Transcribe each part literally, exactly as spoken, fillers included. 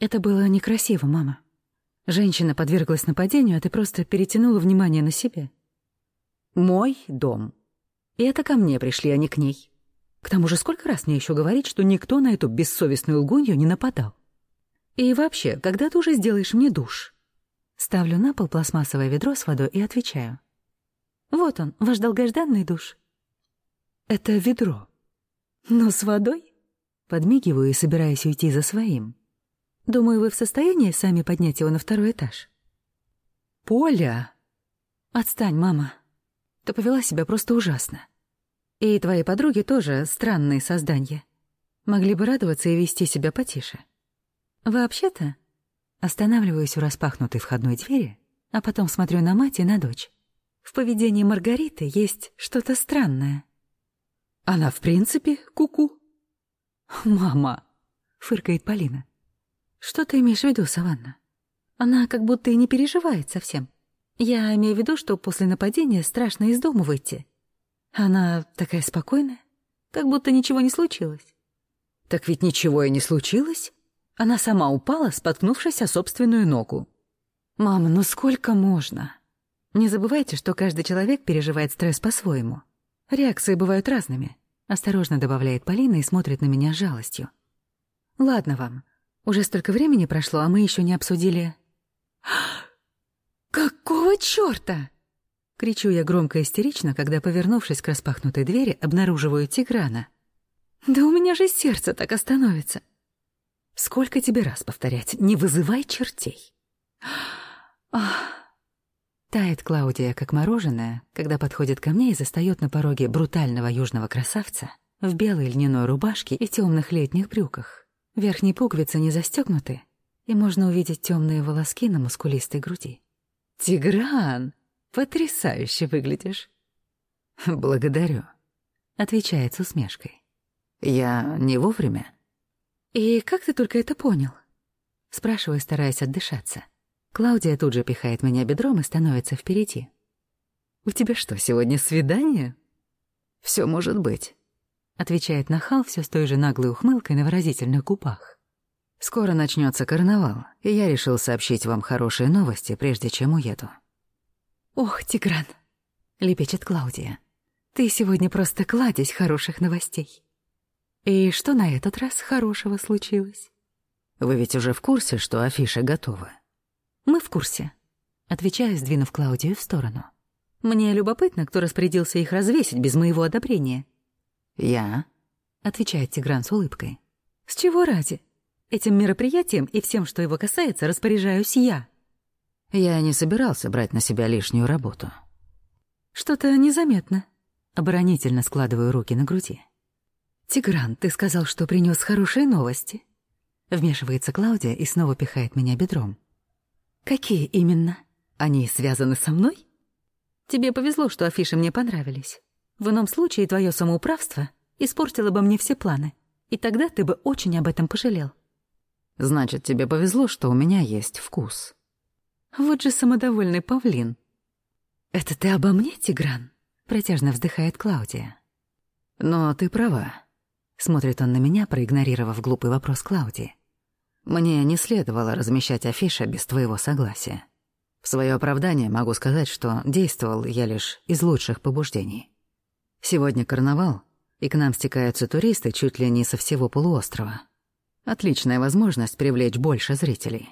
Это было некрасиво, мама. Женщина подверглась нападению, а ты просто перетянула внимание на себя. Мой дом. И это ко мне пришли, а не к ней. К тому же сколько раз мне еще говорить, что никто на эту бессовестную лгунью не нападал? И вообще, когда ты уже сделаешь мне душ? Ставлю на пол пластмассовое ведро с водой и отвечаю. Вот он, ваш долгожданный душ. Это ведро. Но с водой? Подмигиваю и собираюсь уйти за своим. Думаю, вы в состоянии сами поднять его на второй этаж? Поля! Отстань, мама. Ты повела себя просто ужасно. И твои подруги тоже странные создания. Могли бы радоваться и вести себя потише. Вообще-то, останавливаюсь у распахнутой входной двери, а потом смотрю на мать и на дочь. В поведении Маргариты есть что-то странное. Она в принципе куку. «Мама!» — фыркает Полина. «Что ты имеешь в виду, Саванна? Она как будто и не переживает совсем. Я имею в виду, что после нападения страшно из дома выйти. Она такая спокойная, как будто ничего не случилось». «Так ведь ничего и не случилось. Она сама упала, споткнувшись о собственную ногу». «Мама, ну сколько можно? Не забывайте, что каждый человек переживает стресс по-своему. Реакции бывают разными», — осторожно добавляет Полина и смотрит на меня с жалостью. «Ладно вам, уже столько времени прошло, а мы еще не обсудили...» «Какого чёрта?» — кричу я громко и истерично, когда, повернувшись к распахнутой двери, обнаруживаю Тиграна. «Да у меня же сердце так остановится». «Сколько тебе раз повторять? Не вызывай чертей!» «Ах...» Тает Клаудия, как мороженое, когда подходит ко мне и застаёт на пороге брутального южного красавца в белой льняной рубашке и тёмных летних брюках. Верхние пуговицы не застёгнуты, и можно увидеть тёмные волоски на мускулистой груди. «Тигран, потрясающе выглядишь!» «Благодарю», — отвечает с усмешкой. «Я не вовремя?» «И как ты только это понял?» Спрашиваю, стараясь отдышаться. Клаудия тут же пихает меня бедром и становится впереди. «У тебя что, сегодня свидание?» «Всё может быть», — отвечает нахал всё с той же наглой ухмылкой на выразительных губах. «Скоро начнётся карнавал, и я решил сообщить вам хорошие новости, прежде чем уеду». «Ох, Тигран», — лепечет Клаудия, — «ты сегодня просто кладезь хороших новостей». «И что на этот раз хорошего случилось?» «Вы ведь уже в курсе, что афиша готова?» «Мы в курсе», — отвечаю, сдвинув Клаудию в сторону. «Мне любопытно, кто распорядился их развесить без моего одобрения». «Я», — отвечает Тигран с улыбкой. «С чего ради? Этим мероприятием и всем, что его касается, распоряжаюсь я». «Я не собирался брать на себя лишнюю работу». «Что-то незаметно». Оборонительно складываю руки на груди. «Тигран, ты сказал, что принёс хорошие новости». Вмешивается Клаудия и снова пихает меня бедром. «Какие именно? Они связаны со мной? Тебе повезло, что афиши мне понравились. В ином случае твое самоуправство испортило бы мне все планы, и тогда ты бы очень об этом пожалел». «Значит, тебе повезло, что у меня есть вкус». Вот же самодовольный павлин. «Это ты обо мне, Тигран?» — протяжно вздыхает Клаудия. «Но ты права», — смотрит он на меня, проигнорировав глупый вопрос Клаудии. «Мне не следовало размещать афиши без твоего согласия. В своё оправдание могу сказать, что действовал я лишь из лучших побуждений. Сегодня карнавал, и к нам стекаются туристы чуть ли не со всего полуострова. Отличная возможность привлечь больше зрителей.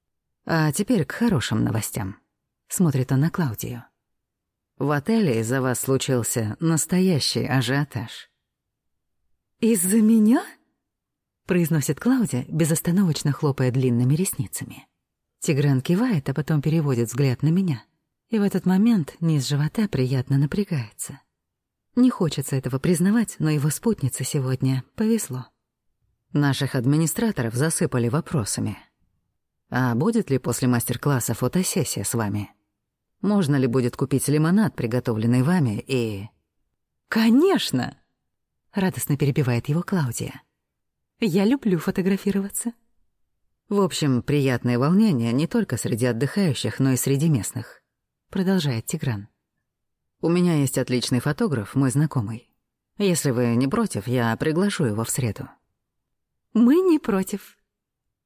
А теперь к хорошим новостям», — смотрит он на Клаудию. «В отеле из-за вас случился настоящий ажиотаж». «Из-за меня?» — произносит Клаудия, безостановочно хлопая длинными ресницами. Тигран кивает, а потом переводит взгляд на меня. И в этот момент низ живота приятно напрягается. Не хочется этого признавать, но его спутнице сегодня повезло. Наших администраторов засыпали вопросами. А будет ли после мастер-класса фотосессия с вами? Можно ли будет купить лимонад, приготовленный вами, и... «Конечно!» — радостно перебивает его Клаудия. «Я люблю фотографироваться». «В общем, приятное волнение не только среди отдыхающих, но и среди местных», — продолжает Тигран. «У меня есть отличный фотограф, мой знакомый. Если вы не против, я приглашу его в среду». «Мы не против».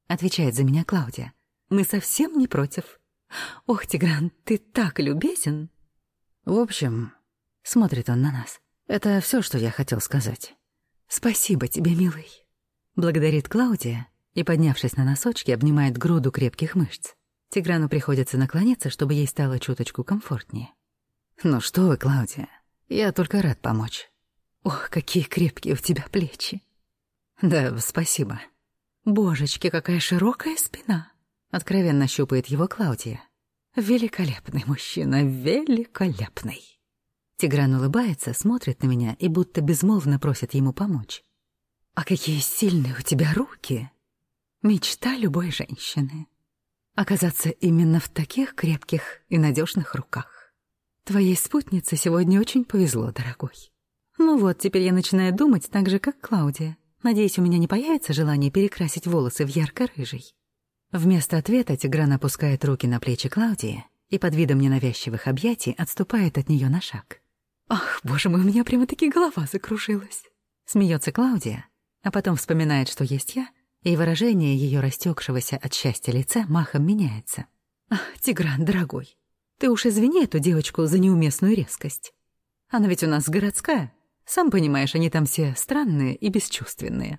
— отвечает за меня Клаудия. «Мы совсем не против. Ох, Тигран, ты так любезен». В общем, смотрит он на нас. Это все, что я хотел сказать. «Спасибо тебе, милый», — благодарит Клаудия и, поднявшись на носочки, обнимает груду крепких мышц. Тиграну приходится наклониться, чтобы ей стало чуточку комфортнее. «Ну что вы, Клаудия, я только рад помочь». «Ох, какие крепкие у тебя плечи». «Да, спасибо». «Божечки, какая широкая спина», — откровенно щупает его Клаудия. «Великолепный мужчина, великолепный». Тигран улыбается, смотрит на меня и будто безмолвно просит ему помочь. «А какие сильные у тебя руки! Мечта любой женщины. Оказаться именно в таких крепких и надежных руках. Твоей спутнице сегодня очень повезло, дорогой. Ну вот, теперь я начинаю думать так же, как Клаудия. Надеюсь, у меня не появится желание перекрасить волосы в ярко-рыжий». Вместо ответа Тигран опускает руки на плечи Клаудии и под видом ненавязчивых объятий отступает от нее на шаг. «Ах, боже мой, у меня прямо-таки голова закружилась!» Смеется Клаудия, а потом вспоминает, что есть я, и выражение ее растекшегося от счастья лица махом меняется. «Ах, Тигран, дорогой, ты уж извини эту девочку за неуместную резкость. Она ведь у нас городская. Сам понимаешь, они там все странные и бесчувственные».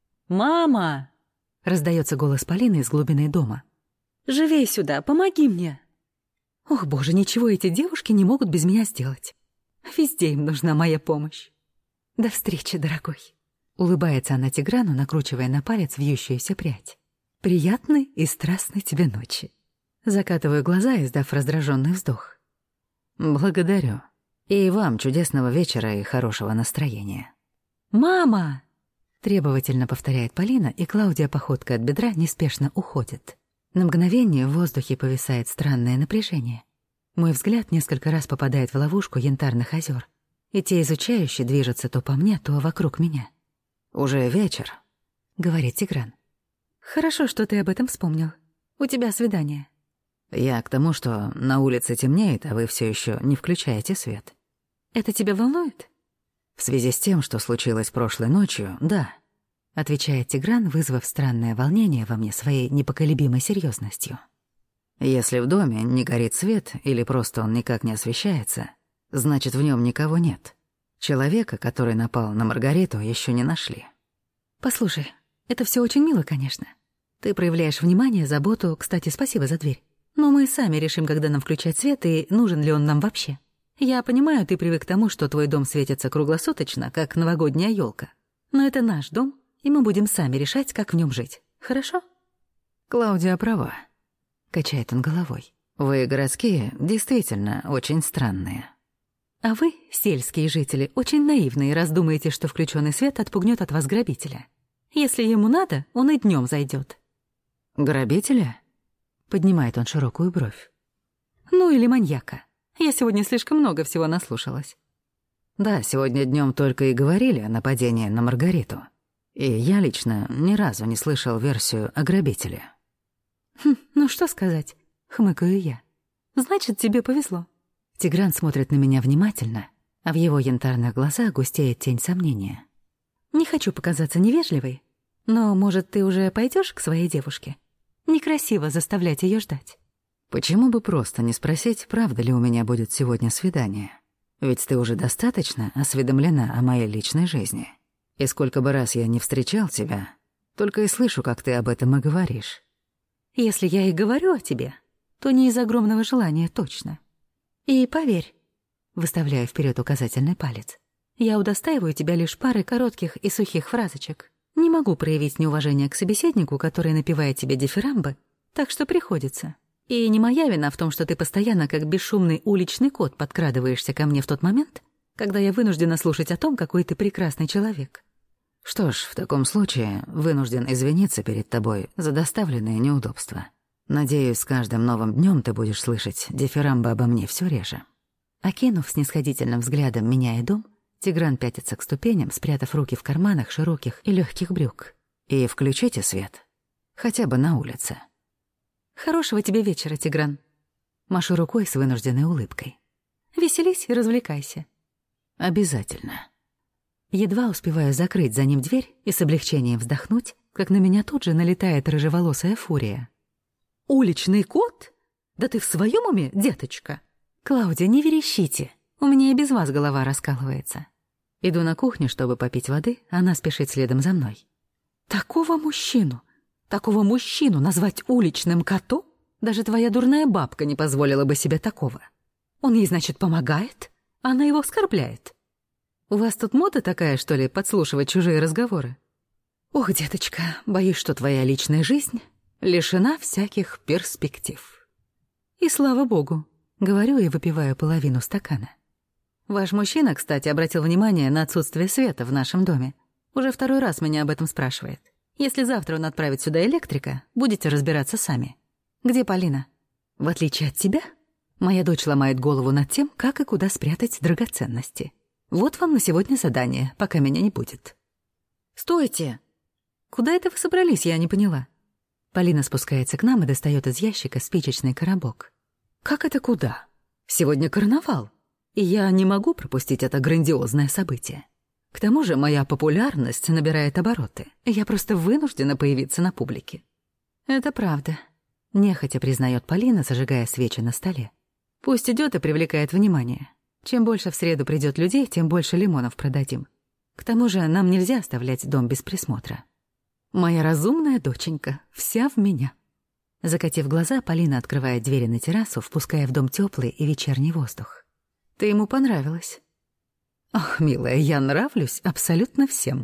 «Мама!» — раздается голос Полины из глубины дома. «Живей сюда, помоги мне!» «Ох, боже, ничего эти девушки не могут без меня сделать. Везде им нужна моя помощь. До встречи, дорогой». Улыбается она Тиграну, накручивая на палец вьющуюся прядь. «Приятной и страстной тебе ночи». Закатываю глаза, издав раздраженный вздох. «Благодарю. И вам чудесного вечера и хорошего настроения». «Мама!» — требовательно повторяет Полина, и Клаудия походкой от бедра неспешно уходит. На мгновение в воздухе повисает странное напряжение. Мой взгляд несколько раз попадает в ловушку янтарных озер, и те изучающие движутся то по мне, то вокруг меня. «Уже вечер», — говорит Тигран. «Хорошо, что ты об этом вспомнил. У тебя свидание». «Я к тому, что на улице темнеет, а вы все еще не включаете свет». «Это тебя волнует?» «В связи с тем, что случилось прошлой ночью, да», — отвечает Тигран, вызвав странное волнение во мне своей непоколебимой серьезностью. «Если в доме не горит свет или просто он никак не освещается, значит, в нем никого нет. Человека, который напал на Маргариту, еще не нашли». «Послушай, это все очень мило, конечно. Ты проявляешь внимание, заботу, кстати, спасибо за дверь. Но мы сами решим, когда нам включать свет и нужен ли он нам вообще. Я понимаю, ты привык к тому, что твой дом светится круглосуточно, как новогодняя елка. Но это наш дом, и мы будем сами решать, как в нем жить. Хорошо?» «Клаудия права», — качает он головой. «Вы, городские, действительно очень странные». «А вы, сельские жители, очень наивные, раз думаете, что включенный свет отпугнет от вас грабителя. Если ему надо, он и днем зайдет». «Грабителя?» — поднимает он широкую бровь. «Ну или маньяка. Я сегодня слишком много всего наслушалась». «Да, сегодня днем только и говорили о нападении на Маргариту. И я лично ни разу не слышал версию о грабителе». «Хм, ну что сказать?» — хмыкаю я. «Значит, тебе повезло». Тигран смотрит на меня внимательно, а в его янтарных глазах густеет тень сомнения. «Не хочу показаться невежливой, но, может, ты уже пойдешь к своей девушке? Некрасиво заставлять ее ждать». «Почему бы просто не спросить, правда ли у меня будет сегодня свидание? Ведь ты уже достаточно осведомлена о моей личной жизни. И сколько бы раз я не встречал тебя, только и слышу, как ты об этом и говоришь». «Если я и говорю о тебе, то не из огромного желания точно. И поверь», — выставляю вперед указательный палец, «я удостаиваю тебя лишь пары коротких и сухих фразочек. Не могу проявить неуважение к собеседнику, который напевает тебе дифирамбы, так что приходится. И не моя вина в том, что ты постоянно, как бесшумный уличный кот, подкрадываешься ко мне в тот момент, когда я вынуждена слушать о том, какой ты прекрасный человек». «Что ж, в таком случае вынужден извиниться перед тобой за доставленные неудобства. Надеюсь, с каждым новым днем ты будешь слышать дифирамбы обо мне все реже». Окинув снисходительным взглядом меня и дом, Тигран пятится к ступеням, спрятав руки в карманах широких и легких брюк. «И включите свет. Хотя бы на улице». «Хорошего тебе вечера, Тигран». Машу рукой с вынужденной улыбкой. «Веселись и развлекайся». «Обязательно». Едва успеваю закрыть за ним дверь и с облегчением вздохнуть, как на меня тут же налетает рыжеволосая фурия. «Уличный кот? Да ты в своем уме, деточка?» «Клаудия, не верещите. У меня и без вас голова раскалывается». Иду на кухню, чтобы попить воды, она спешит следом за мной. «Такого мужчину, такого мужчину назвать уличным котом? Даже твоя дурная бабка не позволила бы себе такого. Он ей, значит, помогает, а она его оскорбляет. У вас тут мода такая, что ли, подслушивать чужие разговоры? Ох, деточка, боюсь, что твоя личная жизнь лишена всяких перспектив». И слава богу, говорю и выпиваю половину стакана. Ваш мужчина, кстати, обратил внимание на отсутствие света в нашем доме. Уже второй раз меня об этом спрашивает. Если завтра он отправит сюда электрика, будете разбираться сами. Где Полина? В отличие от тебя, моя дочь ломает голову над тем, как и куда спрятать драгоценности. Вот вам на сегодня задание, пока меня не будет. Стойте! Куда это вы собрались, я не поняла. Полина спускается к нам и достает из ящика спичечный коробок. Как это куда? Сегодня карнавал. И я не могу пропустить это грандиозное событие. К тому же моя популярность набирает обороты. Я просто вынуждена появиться на публике. Это правда. Нехотя признает Полина, зажигая свечи на столе. Пусть идет и привлекает внимание. Чем больше в среду придет людей, тем больше лимонов продадим. К тому же нам нельзя оставлять дом без присмотра. Моя разумная доченька, вся в меня. Закатив глаза, Полина открывает двери на террасу, впуская в дом теплый и вечерний воздух. Ты ему понравилась. Ах, милая, я нравлюсь абсолютно всем.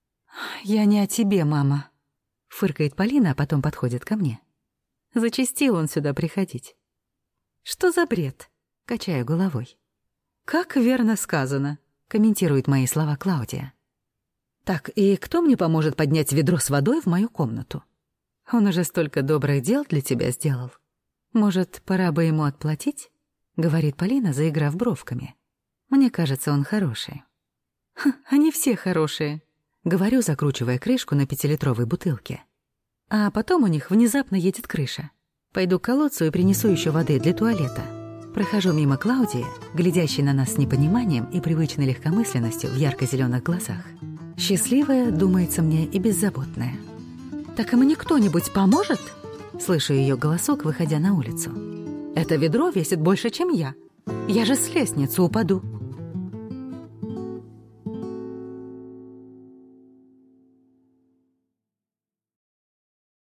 Я не о тебе, мама. Фыркает Полина, а потом подходит ко мне. Зачастил он сюда приходить. Что за бред? Качаю головой. Как верно сказано, комментирует мои слова Клаудия. Так, и кто мне поможет поднять ведро с водой в мою комнату? Он уже столько добрых дел для тебя сделал. Может, пора бы ему отплатить? Говорит Полина, заиграв бровками. Мне кажется, он хороший. Ха, они все хорошие. Говорю, закручивая крышку на пятилитровой бутылке. А потом у них внезапно едет крыша. Пойду к колодцу и принесу еще воды для туалета. Прохожу мимо Клаудии, глядящей на нас с непониманием и привычной легкомысленностью в ярко-зеленых глазах. Счастливая, думается мне, и беззаботная. «Так и мне кто-нибудь поможет?» Слышу ее голосок, выходя на улицу. «Это ведро весит больше, чем я. Я же с лестницы упаду.